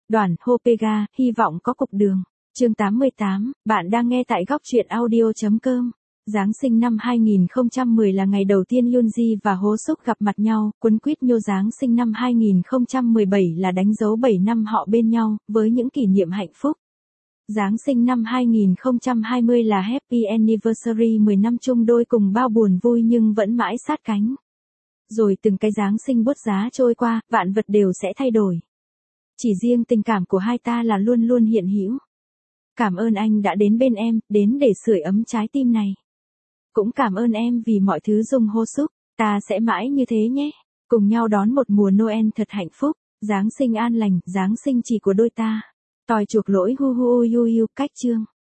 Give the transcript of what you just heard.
Đoàn Hopega, hy vọng có cục đường. Chương 88, bạn đang nghe tại góc truyện audio.com. Giáng sinh năm 2010 là ngày đầu tiên Yoonji và Ho Suk gặp mặt nhau, cuốn quýt nhô Giáng sinh năm 2017 là đánh dấu 7 năm họ bên nhau, với những kỷ niệm hạnh phúc. Giáng sinh năm 2020 là Happy Anniversary 10 năm chung đôi cùng bao buồn vui nhưng vẫn mãi sát cánh. Rồi từng cái Giáng sinh bút giá trôi qua, vạn vật đều sẽ thay đổi. Chỉ riêng tình cảm của hai ta là luôn luôn hiện hữu. Cảm ơn anh đã đến bên em, đến để sưởi ấm trái tim này. Cũng cảm ơn em vì mọi thứ Dung Ho Suk, ta sẽ mãi như thế nhé. Cùng nhau đón một mùa Noel thật hạnh phúc, Giáng sinh an lành, Giáng sinh chỉ của đôi ta. Tôi chuộc lỗi hu hu yu yu, cách chương.